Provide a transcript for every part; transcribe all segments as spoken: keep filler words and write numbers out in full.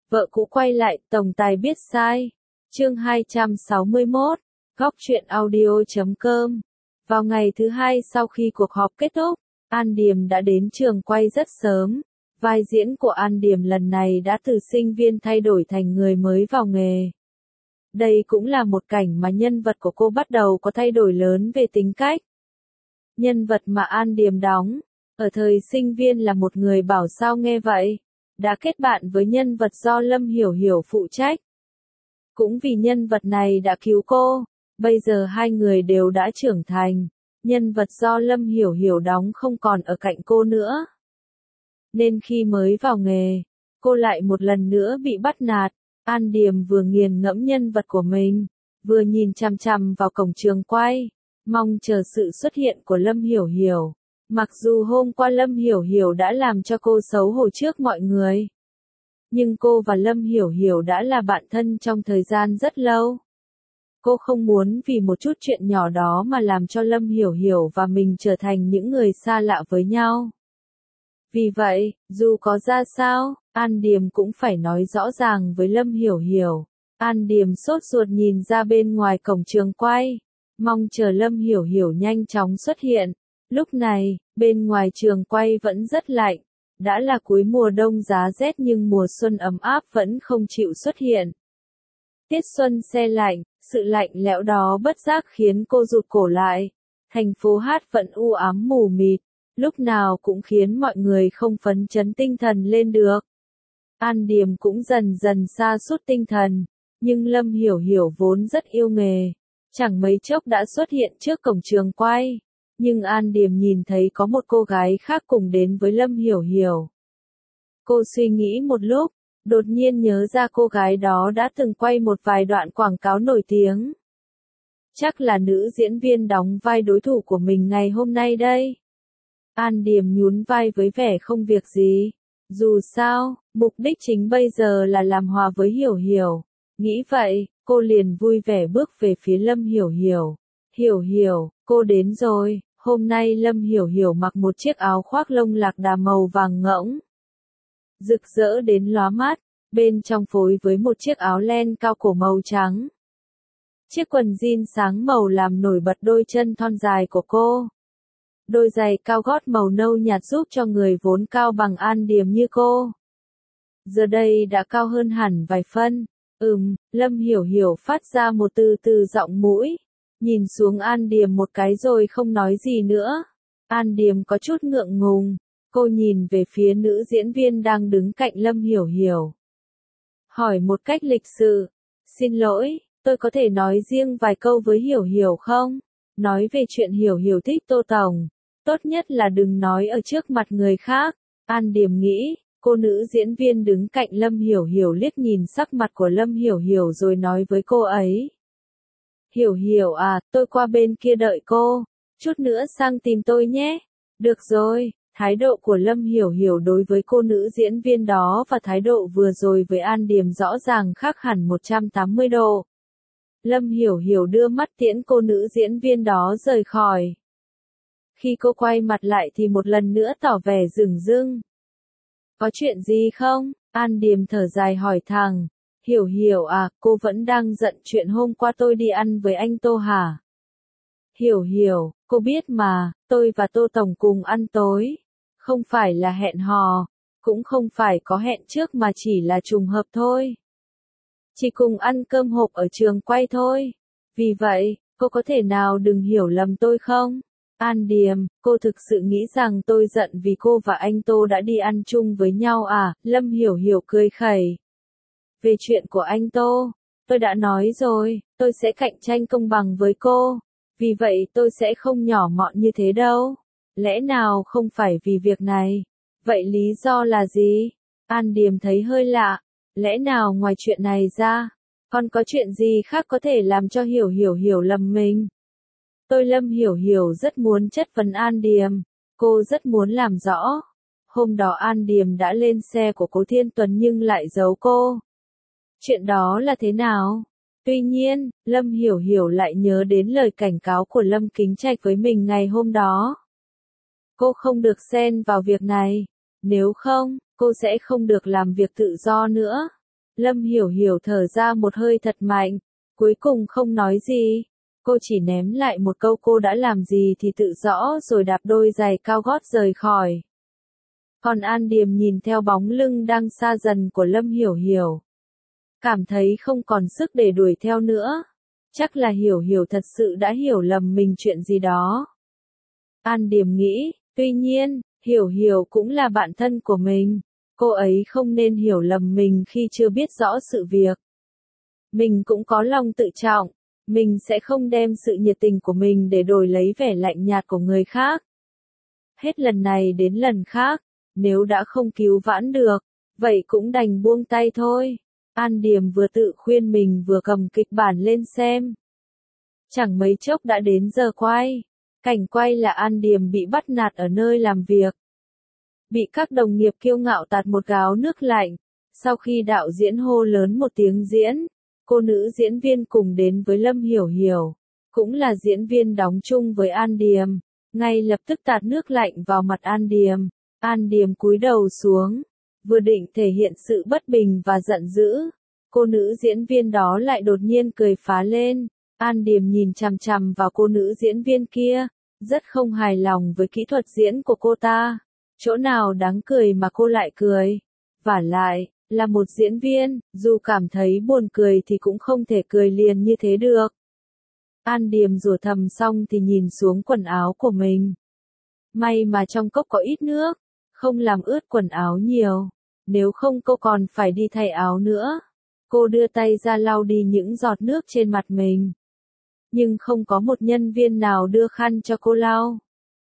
Vợ cũ quay lại, tổng tài biết sai. Chương hai trăm sáu mươi mốt, góc truyện audio chấm com. Vào ngày thứ hai sau khi cuộc họp kết thúc, An Điềm đã đến trường quay rất sớm. Vai diễn của An Điềm lần này đã từ sinh viên thay đổi thành người mới vào nghề. Đây cũng là một cảnh mà nhân vật của cô bắt đầu có thay đổi lớn về tính cách. Nhân vật mà An Điềm đóng, ở thời sinh viên là một người bảo sao nghe vậy, đã kết bạn với nhân vật do Lâm Hiểu Hiểu phụ trách. Cũng vì nhân vật này đã cứu cô, bây giờ hai người đều đã trưởng thành, nhân vật do Lâm Hiểu Hiểu đóng không còn ở cạnh cô nữa. Nên khi mới vào nghề, cô lại một lần nữa bị bắt nạt. An Điềm vừa nghiền ngẫm nhân vật của mình, vừa nhìn chằm chằm vào cổng trường quay, mong chờ sự xuất hiện của Lâm Hiểu Hiểu. Mặc dù hôm qua Lâm Hiểu Hiểu đã làm cho cô xấu hổ trước mọi người, nhưng cô và Lâm Hiểu Hiểu đã là bạn thân trong thời gian rất lâu. Cô không muốn vì một chút chuyện nhỏ đó mà làm cho Lâm Hiểu Hiểu và mình trở thành những người xa lạ với nhau. Vì vậy, dù có ra sao, An Điềm cũng phải nói rõ ràng với Lâm Hiểu Hiểu. An Điềm sốt ruột nhìn ra bên ngoài cổng trường quay, mong chờ Lâm Hiểu Hiểu nhanh chóng xuất hiện. Lúc này, bên ngoài trường quay vẫn rất lạnh, đã là cuối mùa đông giá rét nhưng mùa xuân ấm áp vẫn không chịu xuất hiện. Tiết xuân se lạnh, sự lạnh lẽo đó bất giác khiến cô rụt cổ lại. Thành phố Hát vẫn u ám mù mịt, lúc nào cũng khiến mọi người không phấn chấn tinh thần lên được. An Điềm cũng dần dần sa sút tinh thần, nhưng Lâm Hiểu Hiểu vốn rất yêu nghề, chẳng mấy chốc đã xuất hiện trước cổng trường quay. Nhưng An Điềm nhìn thấy có một cô gái khác cùng đến với Lâm Hiểu Hiểu. Cô suy nghĩ một lúc, đột nhiên nhớ ra cô gái đó đã từng quay một vài đoạn quảng cáo nổi tiếng. Chắc là nữ diễn viên đóng vai đối thủ của mình ngày hôm nay đây. An Điềm nhún vai với vẻ không việc gì. Dù sao, mục đích chính bây giờ là làm hòa với Hiểu Hiểu. Nghĩ vậy, cô liền vui vẻ bước về phía Lâm Hiểu Hiểu. Hiểu Hiểu, cô đến rồi. Hôm nay Lâm Hiểu Hiểu mặc một chiếc áo khoác lông lạc đà màu vàng ngỗng, rực rỡ đến lóa mắt, bên trong phối với một chiếc áo len cao cổ màu trắng. Chiếc quần jean sáng màu làm nổi bật đôi chân thon dài của cô. Đôi giày cao gót màu nâu nhạt giúp cho người vốn cao bằng An Điềm như cô, giờ đây đã cao hơn hẳn vài phân. Ừm, Lâm Hiểu Hiểu phát ra một từ từ giọng mũi, nhìn xuống An Điềm một cái rồi không nói gì nữa. An Điềm có chút ngượng ngùng, cô nhìn về phía nữ diễn viên đang đứng cạnh Lâm Hiểu Hiểu. Hỏi một cách lịch sự, xin lỗi, tôi có thể nói riêng vài câu với Hiểu Hiểu không? Nói về chuyện Hiểu Hiểu thích Tô Tổng, tốt nhất là đừng nói ở trước mặt người khác. An Điềm nghĩ, cô nữ diễn viên đứng cạnh Lâm Hiểu Hiểu liếc nhìn sắc mặt của Lâm Hiểu Hiểu rồi nói với cô ấy. Hiểu Hiểu à, tôi qua bên kia đợi cô, chút nữa sang tìm tôi nhé. Được rồi, thái độ của Lâm Hiểu Hiểu đối với cô nữ diễn viên đó và thái độ vừa rồi với An Điềm rõ ràng khác hẳn một trăm tám mươi độ. Lâm Hiểu Hiểu đưa mắt tiễn cô nữ diễn viên đó rời khỏi. Khi cô quay mặt lại thì một lần nữa tỏ vẻ dửng dưng. Có chuyện gì không? An Điềm thở dài hỏi thẳng. Hiểu Hiểu à, cô vẫn đang giận chuyện hôm qua tôi đi ăn với anh Tô hả? Hiểu Hiểu, cô biết mà, tôi và Tô Tổng cùng ăn tối. Không phải là hẹn hò, cũng không phải có hẹn trước mà chỉ là trùng hợp thôi. Chỉ cùng ăn cơm hộp ở trường quay thôi. Vì vậy, cô có thể nào đừng hiểu lầm tôi không? An Điềm, cô thực sự nghĩ rằng tôi giận vì cô và anh Tô đã đi ăn chung với nhau à? Lâm Hiểu Hiểu cười khẩy. Về chuyện của anh Tô, tôi đã nói rồi, tôi sẽ cạnh tranh công bằng với cô. Vì vậy tôi sẽ không nhỏ mọn như thế đâu. Lẽ nào không phải vì việc này? Vậy lý do là gì? An Điềm thấy hơi lạ. Lẽ nào ngoài chuyện này ra, còn có chuyện gì khác có thể làm cho Hiểu Hiểu hiểu lầm mình? Tôi Lâm Hiểu Hiểu rất muốn chất vấn An Điềm. Cô rất muốn làm rõ. Hôm đó An Điềm đã lên xe của Cố Thiên Tuấn nhưng lại giấu cô. Chuyện đó là thế nào? Tuy nhiên, Lâm Hiểu Hiểu lại nhớ đến lời cảnh cáo của Lâm Kính Trạch với mình ngày hôm đó. Cô không được xen vào việc này. Nếu không, cô sẽ không được làm việc tự do nữa. Lâm Hiểu Hiểu thở ra một hơi thật mạnh, cuối cùng không nói gì. Cô chỉ ném lại một câu cô đã làm gì thì tự rõ rồi đạp đôi giày cao gót rời khỏi. Còn An Điềm nhìn theo bóng lưng đang xa dần của Lâm Hiểu Hiểu. Cảm thấy không còn sức để đuổi theo nữa. Chắc là Hiểu Hiểu thật sự đã hiểu lầm mình chuyện gì đó. An Điềm nghĩ, tuy nhiên, Hiểu Hiểu cũng là bạn thân của mình. Cô ấy không nên hiểu lầm mình khi chưa biết rõ sự việc. Mình cũng có lòng tự trọng. Mình sẽ không đem sự nhiệt tình của mình để đổi lấy vẻ lạnh nhạt của người khác. Hết lần này đến lần khác, nếu đã không cứu vãn được, vậy cũng đành buông tay thôi. An Điềm vừa tự khuyên mình vừa cầm kịch bản lên xem. Chẳng mấy chốc đã đến giờ quay. Cảnh quay là An Điềm bị bắt nạt ở nơi làm việc. Bị các đồng nghiệp kiêu ngạo tạt một gáo nước lạnh. Sau khi đạo diễn hô lớn một tiếng diễn, cô nữ diễn viên cùng đến với Lâm Hiểu Hiểu, cũng là diễn viên đóng chung với An Điềm, ngay lập tức tạt nước lạnh vào mặt An Điềm. An Điềm cúi đầu xuống, vừa định thể hiện sự bất bình và giận dữ, cô nữ diễn viên đó lại đột nhiên cười phá lên. An Điềm nhìn chằm chằm vào cô nữ diễn viên kia, rất không hài lòng với kỹ thuật diễn của cô ta. Chỗ nào đáng cười mà cô lại cười? Vả lại, là một diễn viên, dù cảm thấy buồn cười thì cũng không thể cười liền như thế được. An Điềm rủa thầm xong thì nhìn xuống quần áo của mình. May mà trong cốc có ít nước, không làm ướt quần áo nhiều, nếu không cô còn phải đi thay áo nữa. Cô đưa tay ra lau đi những giọt nước trên mặt mình. Nhưng không có một nhân viên nào đưa khăn cho cô lau.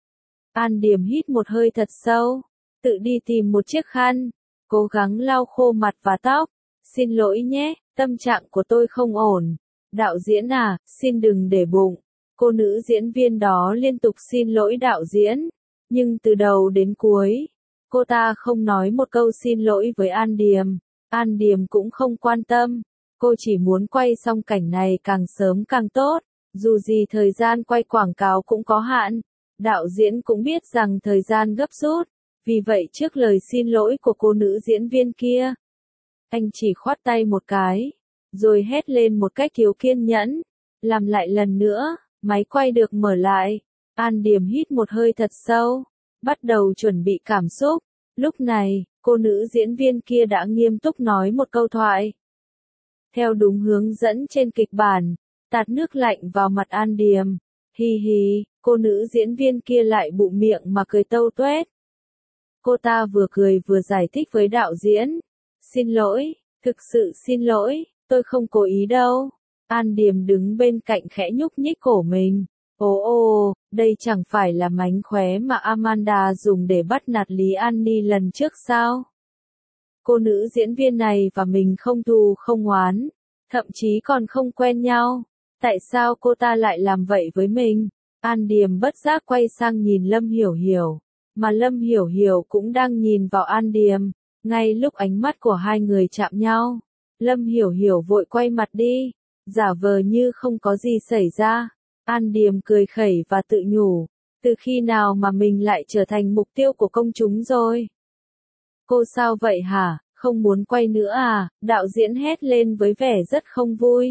An Điềm hít một hơi thật sâu, tự đi tìm một chiếc khăn, cố gắng lau khô mặt và tóc. Xin lỗi nhé, tâm trạng của tôi không ổn. Đạo diễn à, xin đừng để bụng. Cô nữ diễn viên đó liên tục xin lỗi đạo diễn, nhưng từ đầu đến cuối, cô ta không nói một câu xin lỗi với An Điềm. An Điềm cũng không quan tâm, cô chỉ muốn quay xong cảnh này càng sớm càng tốt, dù gì thời gian quay quảng cáo cũng có hạn. Đạo diễn cũng biết rằng thời gian gấp rút, vì vậy trước lời xin lỗi của cô nữ diễn viên kia, anh chỉ khoát tay một cái, rồi hét lên một cách thiếu kiên nhẫn, làm lại lần nữa. Máy quay được mở lại, An Điềm hít một hơi thật sâu, bắt đầu chuẩn bị cảm xúc. Lúc này, cô nữ diễn viên kia đã nghiêm túc nói một câu thoại. Theo đúng hướng dẫn trên kịch bản, tạt nước lạnh vào mặt An Điềm. Hi hi, cô nữ diễn viên kia lại bụng miệng mà cười tâu tuét. Cô ta vừa cười vừa giải thích với đạo diễn. Xin lỗi, thực sự xin lỗi, tôi không cố ý đâu. An Điềm đứng bên cạnh khẽ nhúc nhích cổ mình. Ồ ồ, đây chẳng phải là mánh khóe mà Amanda dùng để bắt nạt Lý An Ni lần trước sao? Cô nữ diễn viên này và mình không thù không oán, thậm chí còn không quen nhau. Tại sao cô ta lại làm vậy với mình? An Điềm bất giác quay sang nhìn Lâm Hiểu Hiểu, mà Lâm Hiểu Hiểu cũng đang nhìn vào An Điềm. Ngay lúc ánh mắt của hai người chạm nhau, Lâm Hiểu Hiểu vội quay mặt đi, giả vờ như không có gì xảy ra. An Điềm cười khẩy và tự nhủ, từ khi nào mà mình lại trở thành mục tiêu của công chúng rồi? Cô sao vậy hả, không muốn quay nữa à? Đạo diễn hét lên với vẻ rất không vui.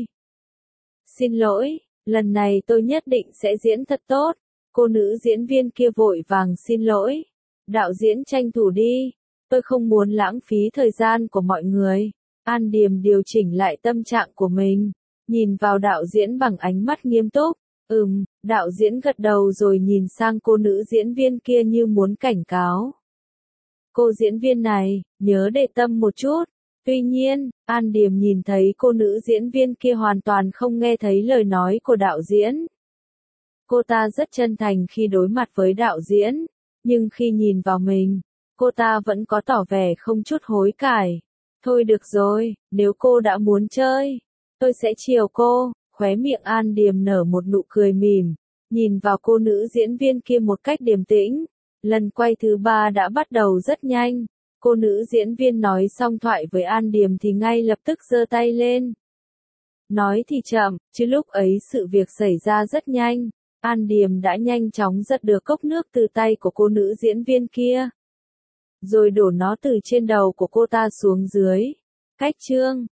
Xin lỗi, lần này tôi nhất định sẽ diễn thật tốt. Cô nữ diễn viên kia vội vàng xin lỗi. Đạo diễn tranh thủ đi, tôi không muốn lãng phí thời gian của mọi người. An Điềm điều chỉnh lại tâm trạng của mình, nhìn vào đạo diễn bằng ánh mắt nghiêm túc. Ừm, đạo diễn gật đầu rồi nhìn sang cô nữ diễn viên kia như muốn cảnh cáo. Cô diễn viên này, nhớ để tâm một chút. Tuy nhiên, An Điềm nhìn thấy cô nữ diễn viên kia hoàn toàn không nghe thấy lời nói của đạo diễn. Cô ta rất chân thành khi đối mặt với đạo diễn, nhưng khi nhìn vào mình, cô ta vẫn có tỏ vẻ không chút hối cải. Thôi được rồi, nếu cô đã muốn chơi, tôi sẽ chiều cô. Khóe miệng An Điềm nở một nụ cười mỉm, nhìn vào cô nữ diễn viên kia một cách điềm tĩnh. Lần quay thứ ba đã bắt đầu rất nhanh. Cô nữ diễn viên nói xong thoại với An Điềm thì ngay lập tức giơ tay lên. Nói thì chậm, chứ lúc ấy sự việc xảy ra rất nhanh. An Điềm đã nhanh chóng giật được cốc nước từ tay của cô nữ diễn viên kia, rồi đổ nó từ trên đầu của cô ta xuống dưới. Cách chương